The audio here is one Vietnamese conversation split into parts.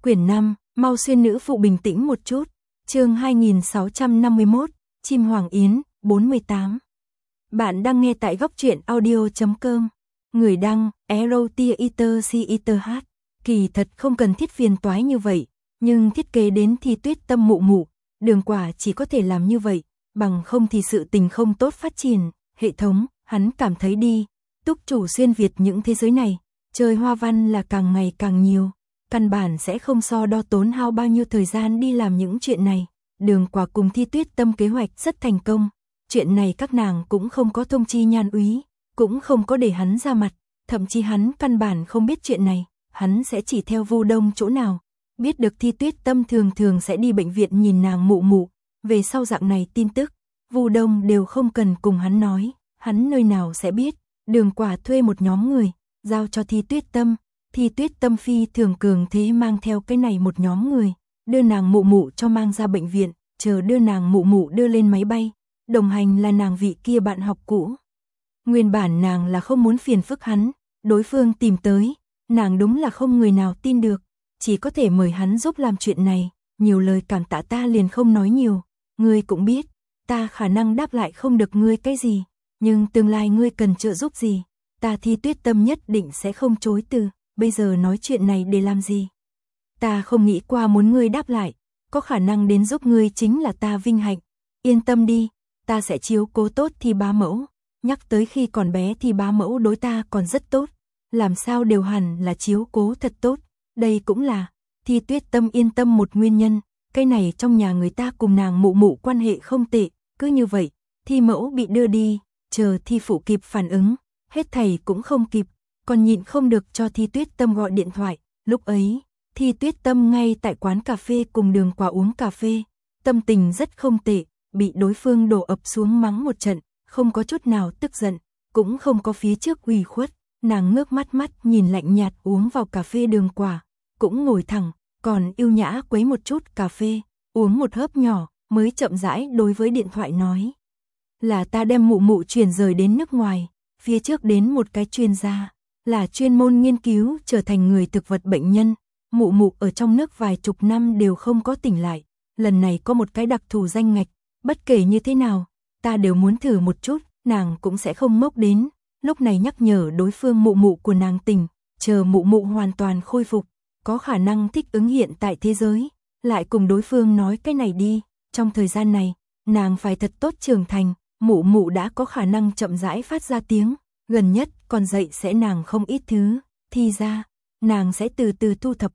Quyển 5, mau xuyên nữ phụ bình tĩnh một chút. Chương 2651, Chim Hoàng Yến, 48. Bạn đang nghe tại góc truyện audio.com. Người đăng, EROTIETERCITH. Kỳ thật không cần thiết phiền toái như vậy, nhưng thiết kế đến Thi Tuyết Tâm mụ mụ, Đường Quả chỉ có thể làm như vậy, bằng không thì sự tình không tốt phát triển. Hệ thống, hắn cảm thấy đi, túc chủ xuyên Việt những thế giới này, chơi hoa văn là càng ngày càng nhiều, căn bản sẽ không so đo tốn hao bao nhiêu thời gian đi làm những chuyện này. Đường Quả cùng Thi Tuyết Tâm kế hoạch rất thành công, chuyện này các nàng cũng không có thông chi Nhan úy, cũng không có để hắn ra mặt, thậm chí hắn căn bản không biết chuyện này, hắn sẽ chỉ theo Vu Đông chỗ nào. Biết được Thi Tuyết Tâm thường thường sẽ đi bệnh viện nhìn nàng mụ mụ, về sau dạng này tin tức, Vu Đông đều không cần cùng hắn nói, hắn nơi nào sẽ biết. Đường Quả thuê một nhóm người, giao cho Thi Tuyết Tâm, Thi Tuyết Tâm phi thường cường thế mang theo cái này một nhóm người, đưa nàng mụ mụ cho mang ra bệnh viện, chờ đưa nàng mụ mụ đưa lên máy bay, đồng hành là nàng vị kia bạn học cũ. Nguyên bản nàng là không muốn phiền phức hắn, đối phương tìm tới, nàng đúng là không người nào tin được, chỉ có thể mời hắn giúp làm chuyện này, nhiều lời cảm tạ ta liền không nói nhiều, ngươi cũng biết, ta khả năng đáp lại không được ngươi cái gì, nhưng tương lai ngươi cần trợ giúp gì, ta Thi Tuyết Tâm nhất định sẽ không chối từ, bây giờ nói chuyện này để làm gì? Ta không nghĩ qua muốn ngươi đáp lại, có khả năng đến giúp ngươi chính là ta vinh hạnh, yên tâm đi, ta sẽ chiếu cố tốt Thi bá mẫu, nhắc tới khi còn bé Thi bá mẫu đối ta còn rất tốt, làm sao đều hẳn là chiếu cố thật tốt, đây cũng là Thi Tuyết Tâm yên tâm một nguyên nhân, cái này trong nhà người ta cùng nàng mụ mụ quan hệ không tệ, cứ như vậy, Thi mẫu bị đưa đi, chờ Thi phụ kịp phản ứng, hết thầy cũng không kịp, còn nhịn không được cho Thi Tuyết Tâm gọi điện thoại, lúc ấy, Thi Tuyết Tâm ngay tại quán cà phê cùng Đường Quả uống cà phê, tâm tình rất không tệ, bị đối phương đổ ập xuống mắng một trận, không có chút nào tức giận, cũng không có phía trước ủy khuất, nàng ngước mắt nhìn lạnh nhạt uống vào cà phê Đường Quả, cũng ngồi thẳng, còn yêu nhã quấy một chút cà phê, uống một hớp nhỏ, mới chậm rãi đối với điện thoại nói. Là ta đem mụ mụ chuyển rời đến nước ngoài, phía trước đến một cái chuyên gia, là chuyên môn nghiên cứu trở thành người thực vật bệnh nhân, mụ mụ ở trong nước vài chục năm đều không có tỉnh lại, lần này có một cái đặc thù danh ngạch, bất kể như thế nào, ta đều muốn thử một chút, nàng cũng sẽ không ngốc đến, lúc này nhắc nhở đối phương mụ mụ của nàng tỉnh, chờ mụ mụ hoàn toàn khôi phục, có khả năng thích ứng hiện tại thế giới, lại cùng đối phương nói cái này đi, trong thời gian này, nàng phải thật tốt trưởng thành, mụ mụ đã có khả năng chậm rãi phát ra tiếng, gần nhất còn dạy sẽ nàng không ít thứ, Thi ra, nàng sẽ từ từ thu thập,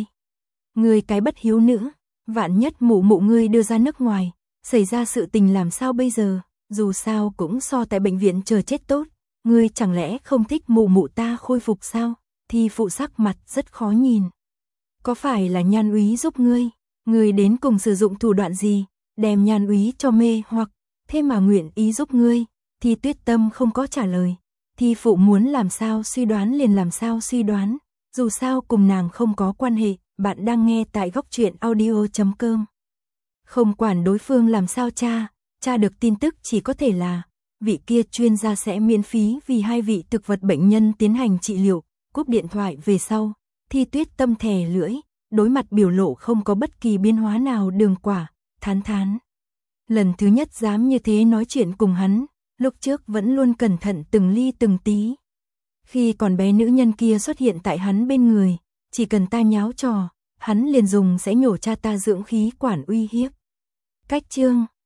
ngươi cái bất hiếu nữ, vạn nhất mụ mụ ngươi đưa ra nước ngoài, xảy ra sự tình làm sao bây giờ, dù sao cũng so tại bệnh viện chờ chết tốt, ngươi chẳng lẽ không thích mụ mụ ta khôi phục sao? Thi phụ sắc mặt rất khó nhìn. Có phải là Nhan úy giúp ngươi đến cùng sử dụng thủ đoạn gì, đem Nhan úy cho mê hoặc, thế mà nguyện ý giúp ngươi? Thi Tuyết Tâm không có trả lời. Thi phụ muốn làm sao suy đoán liền làm sao suy đoán, dù sao cùng nàng không có quan hệ, bạn đang nghe tại góc truyện audio.com. Không quản đối phương làm sao tra được tin tức chỉ có thể là vị kia chuyên gia sẽ miễn phí vì 2 vị thực vật bệnh nhân tiến hành trị liệu. Cúp điện thoại về sau, Thi Tuyết Tâm thè lưỡi, đối mặt biểu lộ không có bất kỳ biến hóa nào Đường Quả, thán. Lần thứ nhất dám như thế nói chuyện cùng hắn, lúc trước vẫn luôn cẩn thận từng ly từng tí. Khi còn bé nữ nhân kia xuất hiện tại hắn bên người, chỉ cần ta nháo trò, hắn liền dùng sẽ nhổ cha ta dưỡng khí quản uy hiếp. Cách chương